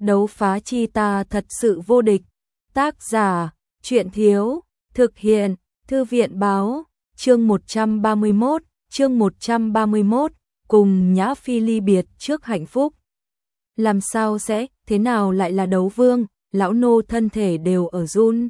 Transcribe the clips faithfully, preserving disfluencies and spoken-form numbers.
Đấu phá chi ta thật sự vô địch. Tác giả, Truyện Thiếu, thực hiện, Thư viện Báo, chương một trăm ba mươi mốt, chương một trăm ba mươi mốt, cùng Nhã Phi ly biệt trước hạnh phúc. Làm sao sẽ, thế nào lại là đấu vương, lão nô thân thể đều ở run.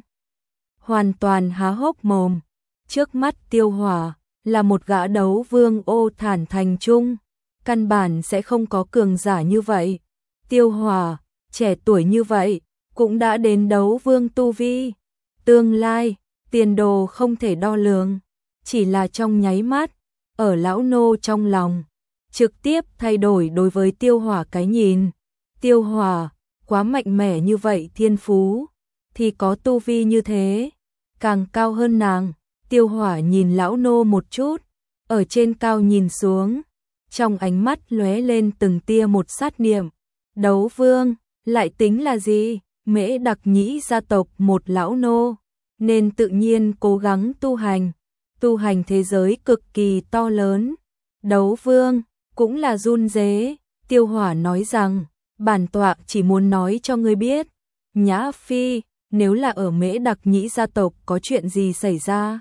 Hoàn toàn há hốc mồm, trước mắt Tiêu Hỏa là một gã đấu vương ô thản thành trung, căn bản sẽ không có cường giả như vậy. Tiêu Hỏa, trẻ tuổi như vậy, cũng đã đến đấu vương tu vi. Tương lai, tiền đồ không thể đo lường, chỉ là trong nháy mắt, ở lão nô trong lòng, trực tiếp thay đổi đối với Tiêu Hỏa cái nhìn. Tiêu Hỏa, quá mạnh mẽ như vậy thiên phú, thì có tu vi như thế, càng cao hơn nàng. Tiêu Hỏa nhìn lão nô một chút, ở trên cao nhìn xuống, trong ánh mắt lóe lên từng tia một sát niệm. Đấu vương, lại tính là gì? Mễ Đặc Nhĩ gia tộc một lão nô, nên tự nhiên cố gắng tu hành, tu hành thế giới cực kỳ to lớn. Đấu vương, cũng là run rế. Tiêu Hỏa nói rằng, bản tọa chỉ muốn nói cho ngươi biết, Nhã Phi, nếu là ở Mễ Đặc Nhĩ gia tộc có chuyện gì xảy ra.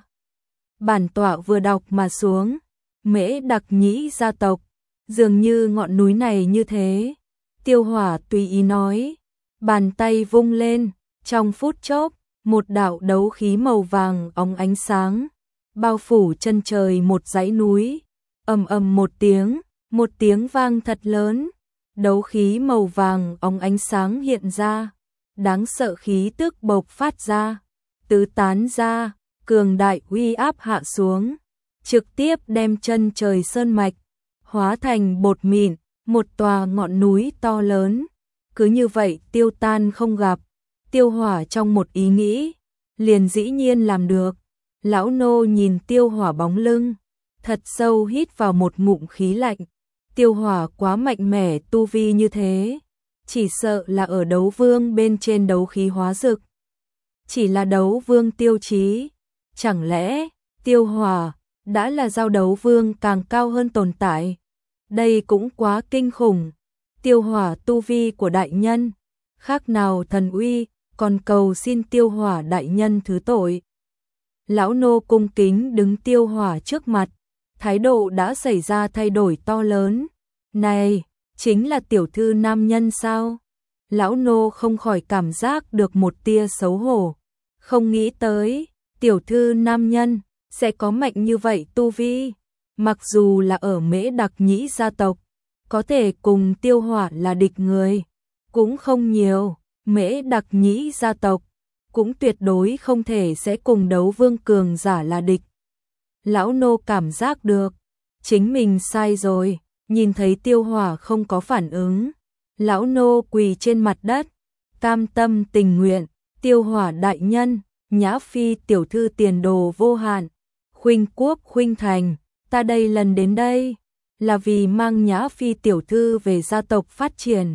Bản tọa vừa đọc mà xuống, Mễ Đặc Nhĩ gia tộc, dường như ngọn núi này như thế. Tiêu Hỏa tùy ý nói, bàn tay vung lên, trong phút chốc, một đạo đấu khí màu vàng óng ánh sáng, bao phủ chân trời một dãy núi. Ầm ầm một tiếng, một tiếng vang thật lớn, đấu khí màu vàng óng ánh sáng hiện ra, đáng sợ khí tức bộc phát ra, tứ tán ra, cường đại uy áp hạ xuống, trực tiếp đem chân trời sơn mạch hóa thành bột mịn, một tòa ngọn núi to lớn, cứ như vậy tiêu tan không gặp. Tiêu Hỏa trong một ý nghĩ, liền dĩ nhiên làm được. Lão nô nhìn Tiêu Hỏa bóng lưng, thật sâu hít vào một ngụm khí lạnh. Tiêu Hỏa quá mạnh mẽ, tu vi như thế, chỉ sợ là ở đấu vương bên trên đấu khí hóa dực. Chỉ là đấu vương tiêu chí, chẳng lẽ Tiêu Hỏa đã là giao đấu vương càng cao hơn tồn tại? Đây cũng quá kinh khủng. Tiêu Hỏa tu vi của đại nhân, khác nào thần uy, còn cầu xin Tiêu Hỏa đại nhân thứ tội. Lão nô cung kính đứng Tiêu Hỏa trước mặt, thái độ đã xảy ra thay đổi to lớn. Này, chính là tiểu thư nam nhân sao? Lão nô không khỏi cảm giác được một tia xấu hổ, không nghĩ tới, tiểu thư nam nhân sẽ có mạnh như vậy tu vi. Mặc dù là ở Mễ Đặc Nhĩ gia tộc, có thể cùng Tiêu Hỏa là địch người cũng không nhiều. Mễ Đặc Nhĩ gia tộc cũng tuyệt đối không thể sẽ cùng đấu vương cường giả là địch. Lão nô cảm giác được chính mình sai rồi. Nhìn thấy Tiêu Hỏa không có phản ứng, lão nô quỳ trên mặt đất, cam tâm tình nguyện. Tiêu Hỏa đại nhân, Nhã Phi tiểu thư tiền đồ vô hạn, khuynh quốc khuynh thành, ta đây lần đến đây là vì mang Nhã Phi tiểu thư về gia tộc phát triển.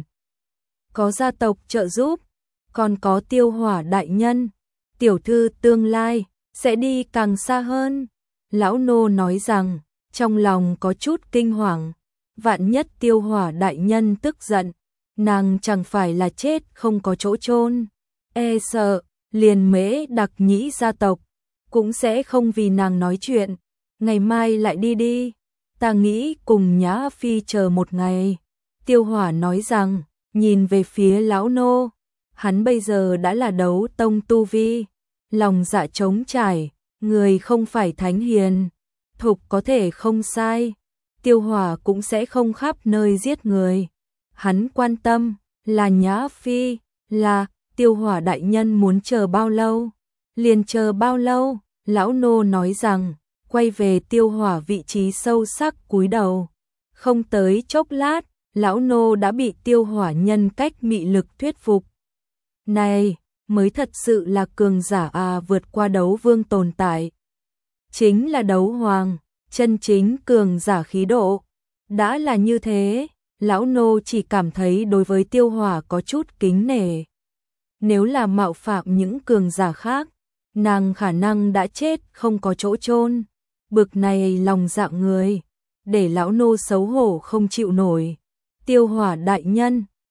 Có gia tộc trợ giúp, còn có Tiêu Hỏa đại nhân, tiểu thư tương lai sẽ đi càng xa hơn. Lão nô nói rằng, trong lòng có chút kinh hoàng, vạn nhất Tiêu Hỏa đại nhân tức giận, nàng chẳng phải là chết không có chỗ chôn. E sợ, liền Mễ Đặc Nhĩ gia tộc cũng sẽ không vì nàng nói chuyện. Ngày mai lại đi đi, ta nghĩ cùng Nhã Phi chờ một ngày. Tiêu Hỏa nói rằng, nhìn về phía lão nô, hắn bây giờ đã là đấu tông tu vi, lòng dạ trống trải, người không phải thánh hiền, thục có thể không sai. Tiêu Hỏa cũng sẽ không khắp nơi giết người, hắn quan tâm là Nhã Phi. Là Tiêu Hỏa đại nhân muốn chờ bao lâu, liền chờ bao lâu. Lão nô nói rằng, quay về Tiêu Hỏa vị trí sâu sắc cúi đầu. Không tới chốc lát, lão nô đã bị Tiêu Hỏa nhân cách mị lực thuyết phục. Này, mới thật sự là cường giả à, vượt qua đấu vương tồn tại. Chính là đấu hoàng, chân chính cường giả khí độ. Đã là như thế, lão nô chỉ cảm thấy đối với Tiêu Hỏa có chút kính nể. Nếu là mạo phạm những cường giả khác, nàng khả năng đã chết không có chỗ chôn. Bực này lòng dạ người, để lão nô xấu hổ không chịu nổi. Tiêu Hỏa đại nhân,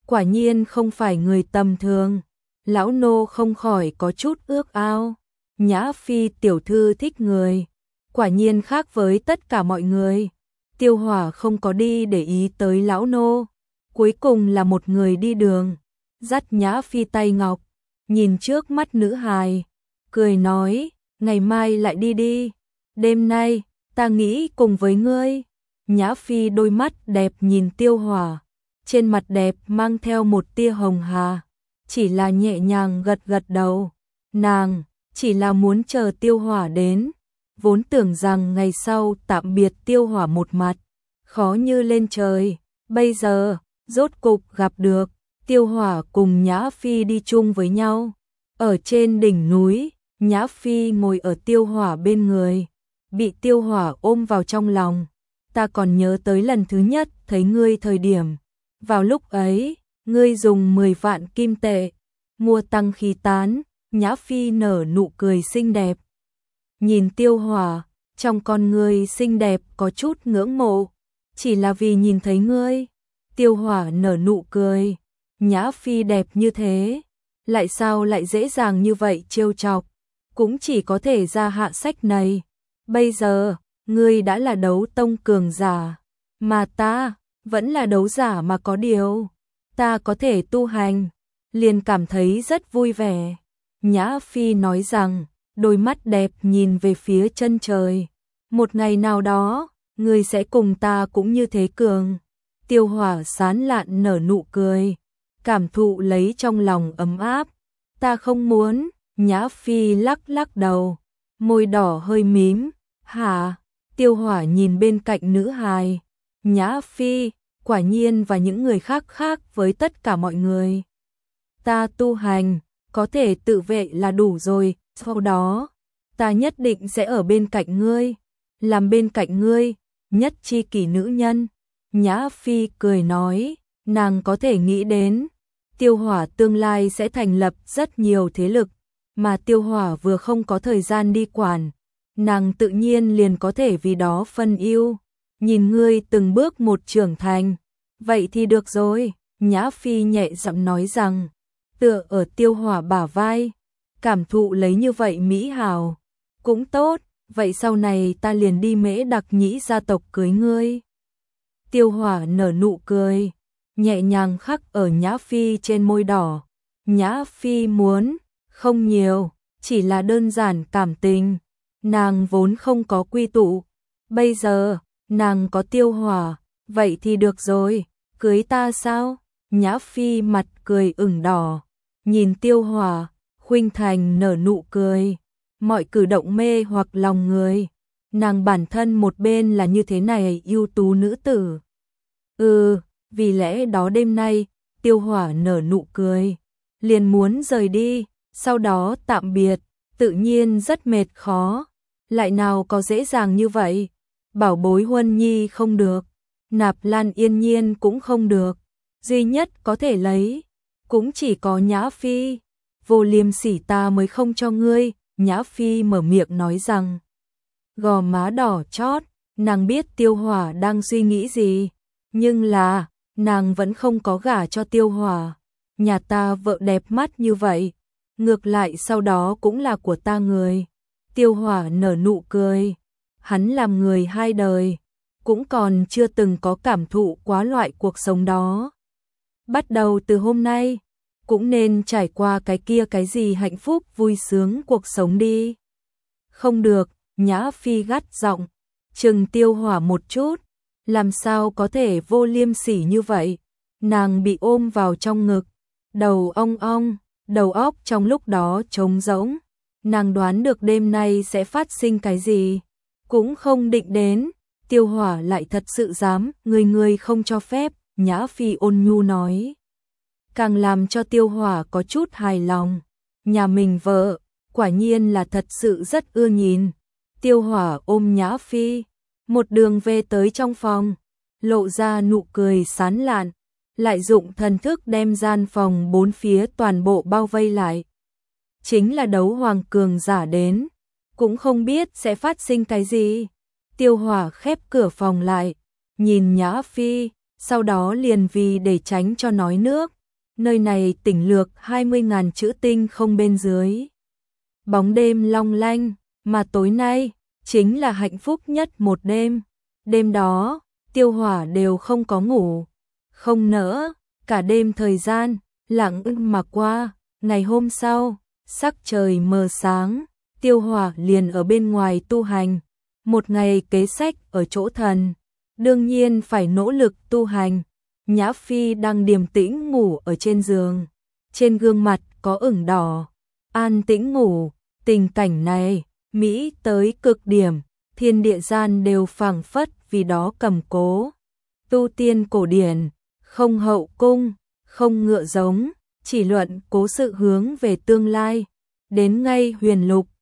quả nhiên không phải người tầm thường. Lão nô không khỏi có chút ước ao. Nhã Phi tiểu thư thích người, quả nhiên khác với tất cả mọi người. Tiêu Hỏa không có đi để ý tới lão nô, cuối cùng là một người đi đường, dắt Nhã Phi tay ngọc, nhìn trước mắt nữ hài, cười nói, ngày mai lại đi đi, đêm nay, ta nghĩ cùng với ngươi. Nhã Phi đôi mắt đẹp nhìn Tiêu Hỏa, trên mặt đẹp mang theo một tia hồng hà, chỉ là nhẹ nhàng gật gật đầu, nàng chỉ là muốn chờ Tiêu Hỏa đến, vốn tưởng rằng ngày sau tạm biệt Tiêu Hỏa một mặt, khó như lên trời, bây giờ, rốt cục gặp được, Tiêu Hỏa cùng Nhã Phi đi chung với nhau, ở trên đỉnh núi, Nhã Phi ngồi ở Tiêu Hỏa bên người, bị Tiêu Hỏa ôm vào trong lòng, ta còn nhớ tới lần thứ nhất thấy ngươi thời điểm, vào lúc ấy, ngươi dùng mười vạn kim tệ, mua tăng khí tán. Nhã Phi nở nụ cười xinh đẹp. Nhìn Tiêu Hỏa, trong con ngươi xinh đẹp có chút ngưỡng mộ, chỉ là vì nhìn thấy ngươi. Tiêu Hỏa nở nụ cười, Nhã Phi đẹp như thế, lại sao lại dễ dàng như vậy trêu chọc, cũng chỉ có thể ra hạ sách này. Bây giờ, ngươi đã là đấu tông cường giả, mà ta vẫn là đấu giả mà có điều, ta có thể tu hành, liền cảm thấy rất vui vẻ. Nhã Phi nói rằng, đôi mắt đẹp nhìn về phía chân trời. Một ngày nào đó, ngươi sẽ cùng ta cũng như thế cường. Tiêu Hỏa sán lạn nở nụ cười, cảm thụ lấy trong lòng ấm áp. Ta không muốn, Nhã Phi lắc lắc đầu, môi đỏ hơi mím. Hả? Tiêu Hỏa nhìn bên cạnh nữ hài. Nhã Phi, quả nhiên và những người khác khác với tất cả mọi người. Ta tu hành, có thể tự vệ là đủ rồi, sau đó, ta nhất định sẽ ở bên cạnh ngươi, làm bên cạnh ngươi, nhất chi kỷ nữ nhân. Nhã Phi cười nói, nàng có thể nghĩ đến, Tiêu Hỏa tương lai sẽ thành lập rất nhiều thế lực, mà Tiêu Hỏa vừa không có thời gian đi quản, nàng tự nhiên liền có thể vì đó phân ưu. Nhìn ngươi từng bước một trưởng thành, vậy thì được rồi. Nhã Phi nhẹ giọng nói rằng, tựa ở Tiêu Hỏa bả vai, cảm thụ lấy như vậy mỹ hào, cũng tốt, vậy sau này ta liền đi Mễ Đặc Nhĩ gia tộc cưới ngươi. Tiêu Hỏa nở nụ cười, nhẹ nhàng khắc ở Nhã Phi trên môi đỏ. Nhã Phi muốn, không nhiều, chỉ là đơn giản cảm tình, nàng vốn không có quy tụ, bây giờ, nàng có Tiêu Hỏa, vậy thì được rồi, cưới ta sao? Nhã Phi mặt cười ửng đỏ, nhìn Tiêu Hỏa, khuynh thành nở nụ cười, mọi cử động mê hoặc lòng người, nàng bản thân một bên là như thế này ưu tú nữ tử. Ừ, vì lẽ đó đêm nay, Tiêu Hỏa nở nụ cười, liền muốn rời đi, sau đó tạm biệt, tự nhiên rất mệt khó, lại nào có dễ dàng như vậy, Bảo Bối Huân Nhi không được, Nạp Lan Yên Nhiên cũng không được, duy nhất có thể lấy, cũng chỉ có Nhã Phi, Vô Liêm Sỉ ta mới không cho ngươi. Nhã Phi mở miệng nói rằng, gò má đỏ chót, nàng biết Tiêu Hỏa đang suy nghĩ gì, nhưng là, nàng vẫn không có gả cho Tiêu Hỏa, nhà ta vợ đẹp mắt như vậy, ngược lại sau đó cũng là của ta người. Tiêu Hỏa nở nụ cười, hắn làm người hai đời, cũng còn chưa từng có cảm thụ quá loại cuộc sống đó. Bắt đầu từ hôm nay, cũng nên trải qua cái kia cái gì hạnh phúc vui sướng cuộc sống đi. Không được, Nhã Phi gắt giọng, trừng Tiêu Hỏa một chút, làm sao có thể vô liêm sỉ như vậy. Nàng bị ôm vào trong ngực, đầu ong ong, đầu óc trong lúc đó trống rỗng. Nàng đoán được đêm nay sẽ phát sinh cái gì, cũng không định đến. Tiêu Hỏa lại thật sự dám, người người không cho phép. Nhã Phi ôn nhu nói, càng làm cho Tiêu Hỏa có chút hài lòng. Nhà mình vợ, quả nhiên là thật sự rất ưa nhìn. Tiêu Hỏa ôm Nhã Phi, một đường về tới trong phòng, lộ ra nụ cười sán lạn, lại dụng thần thức đem gian phòng bốn phía toàn bộ bao vây lại. Chính là đấu hoàng cường giả đến, cũng không biết sẽ phát sinh cái gì. Tiêu Hỏa khép cửa phòng lại, nhìn Nhã Phi, sau đó liền vì để tránh cho nói nước, Nơi này tỉnh lược hai mươi ngàn chữ tinh không bên dưới. Bóng đêm long lanh, mà tối nay chính là hạnh phúc nhất một đêm. Đêm đó, Tiêu Hỏa đều không có ngủ, không nỡ, cả đêm thời gian lặng im mà qua. Ngày hôm sau, sắc trời mờ sáng, Tiêu Hỏa liền ở bên ngoài tu hành. Một ngày kế sách ở chỗ thần, đương nhiên phải nỗ lực tu hành. Nhã Phi đang điềm tĩnh ngủ ở trên giường, trên gương mặt có ửng đỏ, an tĩnh ngủ. Tình cảnh này, mỹ tới cực điểm, thiên địa gian đều phảng phất vì đó cầm cố. Tu tiên cổ điển, không hậu cung, không ngựa giống, chỉ luận cố sự hướng về tương lai. Đến ngay huyền lục,